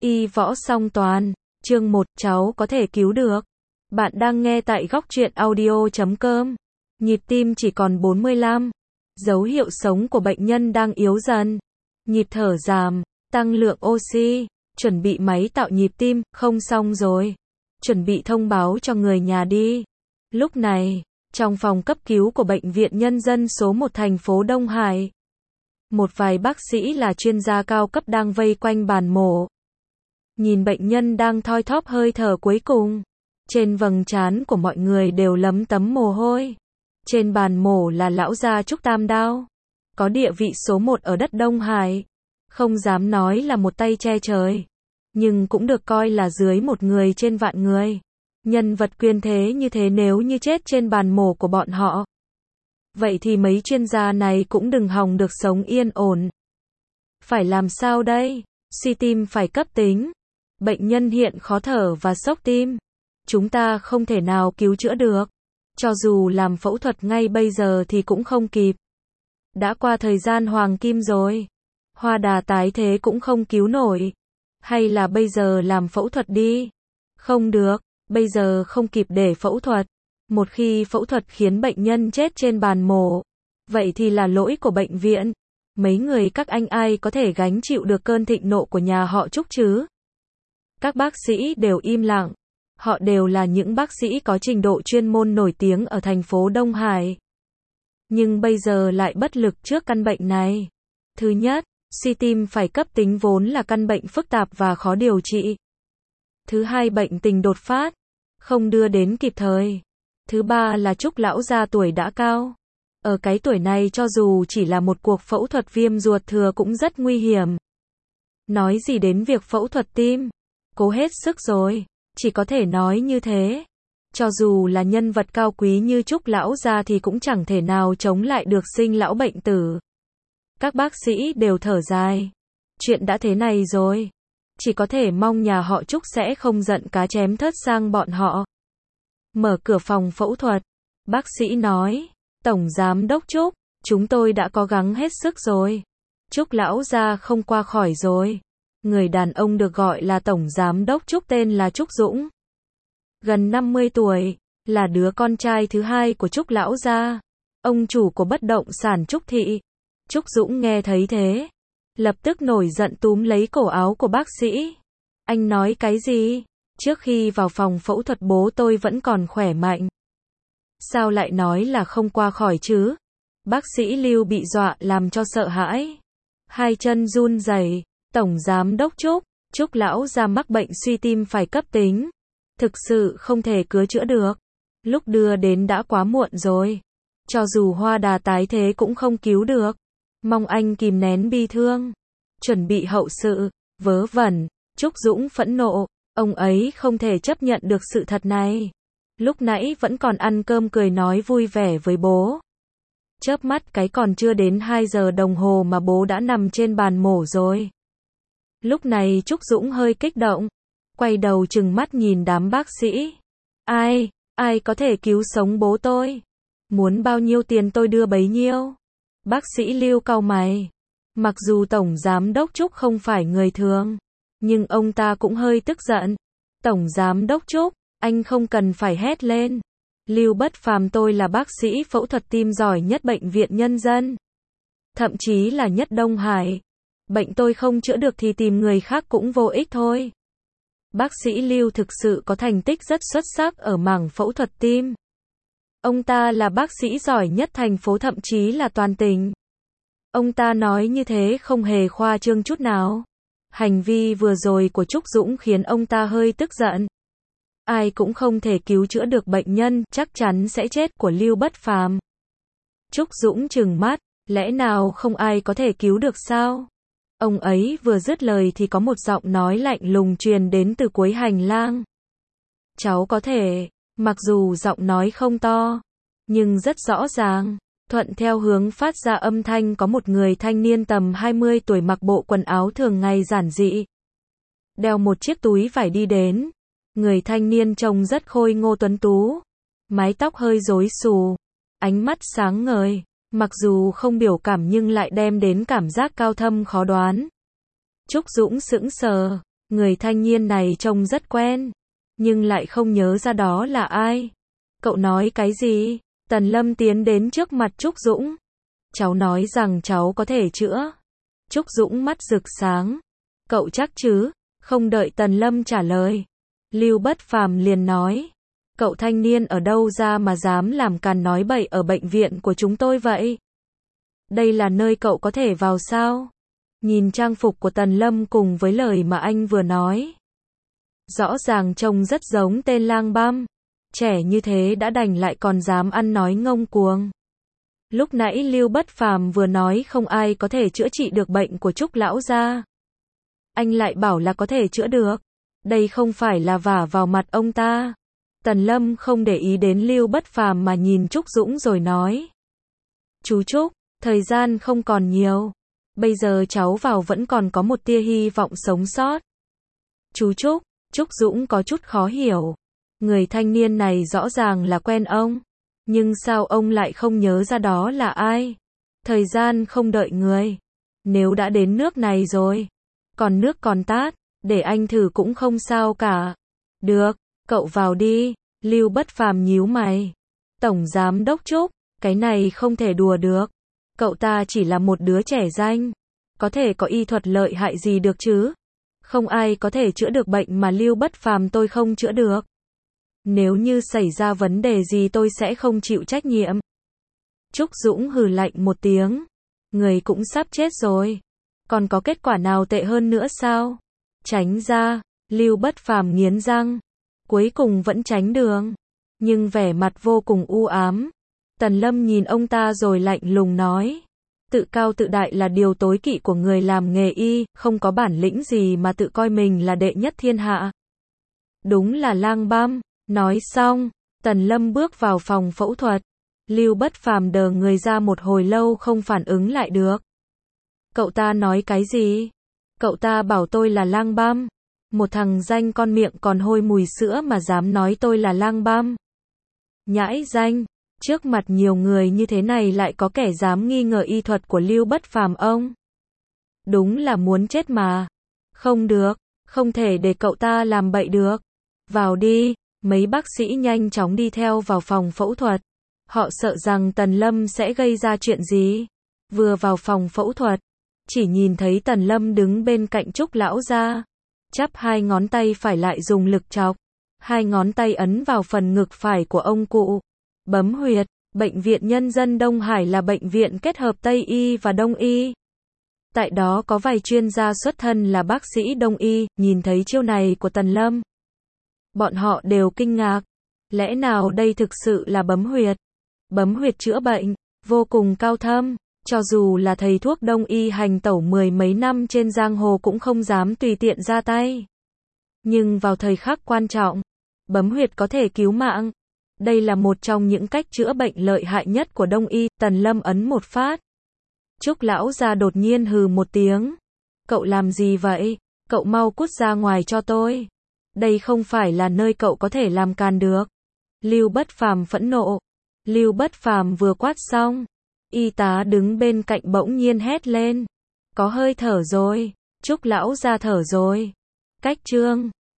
Y võ song toàn, chương 1, cháu có thể cứu được. Bạn đang nghe tại góc truyện audio.com. Nhịp tim chỉ còn 45. Dấu hiệu sống của bệnh nhân đang yếu dần. Nhịp thở giảm, tăng lượng oxy, chuẩn bị máy tạo nhịp tim, không xong rồi. Chuẩn bị thông báo cho người nhà đi. Lúc này, trong phòng cấp cứu của Bệnh viện Nhân dân số 1 thành phố Đông Hải, một vài bác sĩ là chuyên gia cao cấp đang vây quanh bàn mổ. Nhìn bệnh nhân đang thoi thóp hơi thở cuối cùng. Trên vầng trán của mọi người đều lấm tấm mồ hôi. Trên bàn mổ là lão gia Trúc Tam Đao, có địa vị số 1 ở đất Đông Hải. Không dám nói là một tay che trời, nhưng cũng được coi là dưới một người trên vạn người. Nhân vật quyền thế như thế nếu như chết trên bàn mổ của bọn họ, vậy thì mấy chuyên gia này cũng đừng hòng được sống yên ổn. Phải làm sao đây? Suy tim phải cấp tính. Bệnh nhân hiện khó thở và sốc tim. Chúng ta không thể nào cứu chữa được. Cho dù làm phẫu thuật ngay bây giờ thì cũng không kịp. Đã qua thời gian hoàng kim rồi. Hoa đà tái thế cũng không cứu nổi. Hay là bây giờ làm phẫu thuật đi? Không được, bây giờ không kịp để phẫu thuật. Một khi phẫu thuật khiến bệnh nhân chết trên bàn mổ, vậy thì là lỗi của bệnh viện. Mấy người các anh ai có thể gánh chịu được cơn thịnh nộ của nhà họ Trúc chứ? Các bác sĩ đều im lặng. Họ đều là những bác sĩ có trình độ chuyên môn nổi tiếng ở thành phố Đông Hải. Nhưng bây giờ lại bất lực trước căn bệnh này. Thứ nhất, suy tim phải cấp tính vốn là căn bệnh phức tạp và khó điều trị. Thứ hai, bệnh tình đột phát, không đưa đến kịp thời. Thứ ba là Trúc lão gia tuổi đã cao. Ở cái tuổi này cho dù chỉ là một cuộc phẫu thuật viêm ruột thừa cũng rất nguy hiểm. Nói gì đến việc phẫu thuật tim. Cố hết sức rồi. Chỉ có thể nói như thế. Cho dù là nhân vật cao quý như Trúc lão gia thì cũng chẳng thể nào chống lại được sinh lão bệnh tử. Các bác sĩ đều thở dài. Chuyện đã thế này rồi. Chỉ có thể mong nhà họ Trúc sẽ không giận cá chém thớt sang bọn họ. Mở cửa phòng phẫu thuật. Bác sĩ nói. Tổng giám đốc Trúc, chúng tôi đã cố gắng hết sức rồi. Trúc lão gia không qua khỏi rồi. Người đàn ông được gọi là Tổng Giám đốc Trúc tên là Trúc Dũng. Gần 50 tuổi, là đứa con trai thứ hai của Trúc lão gia, ông chủ của bất động sản Trúc Thị. Trúc Dũng nghe thấy thế, lập tức nổi giận túm lấy cổ áo của bác sĩ. Anh nói cái gì? Trước khi vào phòng phẫu thuật bố tôi vẫn còn khỏe mạnh. Sao lại nói là không qua khỏi chứ? Bác sĩ Lưu bị dọa làm cho sợ hãi. Hai chân run rẩy. Tổng giám đốc Trúc lão gia mắc bệnh suy tim phải cấp tính. Thực sự không thể cứu chữa được. Lúc đưa đến đã quá muộn rồi. Cho dù hoa đà tái thế cũng không cứu được. Mong anh kìm nén bi thương. Chuẩn bị hậu sự. Vớ vẩn. Trúc Dũng phẫn nộ. Ông ấy không thể chấp nhận được sự thật này. Lúc nãy vẫn còn ăn cơm cười nói vui vẻ với bố. Chớp mắt cái còn chưa đến 2 giờ đồng hồ mà bố đã nằm trên bàn mổ rồi. Lúc này Trúc Dũng hơi kích động, quay đầu trừng mắt nhìn đám bác sĩ. Ai có thể cứu sống bố tôi? Muốn bao nhiêu tiền tôi đưa bấy nhiêu. Bác sĩ Lưu cau mày. Mặc dù Tổng Giám đốc Trúc không phải người thường, nhưng ông ta cũng hơi tức giận. Tổng Giám đốc Trúc, anh không cần phải hét lên. Lưu Bất Phàm tôi là bác sĩ phẫu thuật tim giỏi nhất Bệnh viện Nhân dân. Thậm chí là nhất Đông Hải. Bệnh tôi không chữa được thì tìm người khác cũng vô ích thôi. Bác sĩ Lưu thực sự có thành tích rất xuất sắc ở mảng phẫu thuật tim. Ông ta là bác sĩ giỏi nhất thành phố thậm chí là toàn tỉnh. Ông ta nói như thế không hề khoa trương chút nào. Hành vi vừa rồi của Trúc Dũng khiến ông ta hơi tức giận. Ai cũng không thể cứu chữa được bệnh nhân, chắc chắn sẽ chết của Lưu Bất Phàm. Trúc Dũng trừng mắt, lẽ nào không ai có thể cứu được sao? Ông ấy vừa dứt lời thì có một giọng nói lạnh lùng truyền đến từ cuối hành lang. Cháu có thể, mặc dù giọng nói không to, nhưng rất rõ ràng, thuận theo hướng phát ra âm thanh có một người thanh niên tầm 20 tuổi mặc bộ quần áo thường ngày giản dị. Đeo một chiếc túi vải đi đến. Người thanh niên trông rất khôi ngô tuấn tú. Mái tóc hơi rối xù. Ánh mắt sáng ngời. Mặc dù không biểu cảm nhưng lại đem đến cảm giác cao thâm khó đoán. Trúc Dũng sững sờ. Người thanh niên này trông rất quen, nhưng lại không nhớ ra đó là ai. Cậu nói cái gì? Tần Lâm tiến đến trước mặt Trúc Dũng. Cháu nói rằng cháu có thể chữa. Trúc Dũng mắt rực sáng. Cậu chắc chứ? Không đợi Tần Lâm trả lời, Lưu Bất Phàm liền nói. Cậu thanh niên ở đâu ra mà dám làm càn nói bậy ở bệnh viện của chúng tôi vậy? Đây là nơi cậu có thể vào sao? Nhìn trang phục của Tần Lâm cùng với lời mà anh vừa nói, rõ ràng trông rất giống tên lang băm. Trẻ như thế đã đành lại còn dám ăn nói ngông cuồng. Lúc nãy Lưu Bất Phàm vừa nói không ai có thể chữa trị được bệnh của Trúc lão gia. Anh lại bảo là có thể chữa được. Đây không phải là vả vào mặt ông ta. Tần Lâm không để ý đến Lưu Bất Phàm mà nhìn Trúc Dũng rồi nói. Chú Trúc, thời gian không còn nhiều. Bây giờ cháu vào vẫn còn có một tia hy vọng sống sót. Chú Trúc, Trúc Dũng có chút khó hiểu. Người thanh niên này rõ ràng là quen ông. Nhưng sao ông lại không nhớ ra đó là ai? Thời gian không đợi người. Nếu đã đến nước này rồi, còn nước còn tát, để anh thử cũng không sao cả. Được, cậu vào đi. Lưu Bất Phàm nhíu mày. Tổng giám đốc Trúc, cái này không thể đùa được. Cậu ta chỉ là một đứa trẻ danh, có thể có y thuật lợi hại gì được chứ? Không ai có thể chữa được bệnh mà Lưu Bất Phàm tôi không chữa được. Nếu như xảy ra vấn đề gì tôi sẽ không chịu trách nhiệm. Trúc Dũng hừ lạnh một tiếng. Người cũng sắp chết rồi. Còn có kết quả nào tệ hơn nữa sao? Tránh ra. Lưu Bất Phàm nghiến răng. Cuối cùng vẫn tránh đường. Nhưng vẻ mặt vô cùng u ám. Tần Lâm nhìn ông ta rồi lạnh lùng nói. Tự cao tự đại là điều tối kỵ của người làm nghề y, không có bản lĩnh gì mà tự coi mình là đệ nhất thiên hạ. Đúng là lang băm. Nói xong, Tần Lâm bước vào phòng phẫu thuật. Lưu Bất Phàm đờ người ra một hồi lâu không phản ứng lại được. Cậu ta nói cái gì? Cậu ta bảo tôi là lang băm. Một thằng danh con miệng còn hôi mùi sữa mà dám nói tôi là lang băm. Nhãi danh, trước mặt nhiều người như thế này lại có kẻ dám nghi ngờ y thuật của Lưu Bất Phàm ông. Đúng là muốn chết mà. Không được, không thể để cậu ta làm bậy được. Vào đi. Mấy bác sĩ nhanh chóng đi theo vào phòng phẫu thuật. Họ sợ rằng Tần Lâm sẽ gây ra chuyện gì. Vừa vào phòng phẫu thuật, chỉ nhìn thấy Tần Lâm đứng bên cạnh Trúc lão gia, chắp hai ngón tay phải lại dùng lực chọc. Hai ngón tay ấn vào phần ngực phải của ông cụ. Bấm huyệt. Bệnh viện Nhân dân Đông Hải là bệnh viện kết hợp Tây y và Đông y. Tại đó có vài chuyên gia xuất thân là bác sĩ Đông y, nhìn thấy chiêu này của Tần Lâm. Bọn họ đều kinh ngạc. Lẽ nào đây thực sự là bấm huyệt? Bấm huyệt chữa bệnh, vô cùng cao thâm. Cho dù là thầy thuốc Đông y hành tẩu mười mấy năm trên giang hồ cũng không dám tùy tiện ra tay. Nhưng vào thời khắc quan trọng, bấm huyệt có thể cứu mạng. Đây là một trong những cách chữa bệnh lợi hại nhất của Đông y. Tần Lâm ấn một phát. Trúc lão gia đột nhiên hừ một tiếng. Cậu làm gì vậy? Cậu mau cút ra ngoài cho tôi. Đây không phải là nơi cậu có thể làm càn được. Lưu Bất Phàm phẫn nộ. Lưu Bất Phàm vừa quát xong, y tá đứng bên cạnh bỗng nhiên hét lên. Có hơi thở rồi. Trúc lão gia thở rồi. Cách chương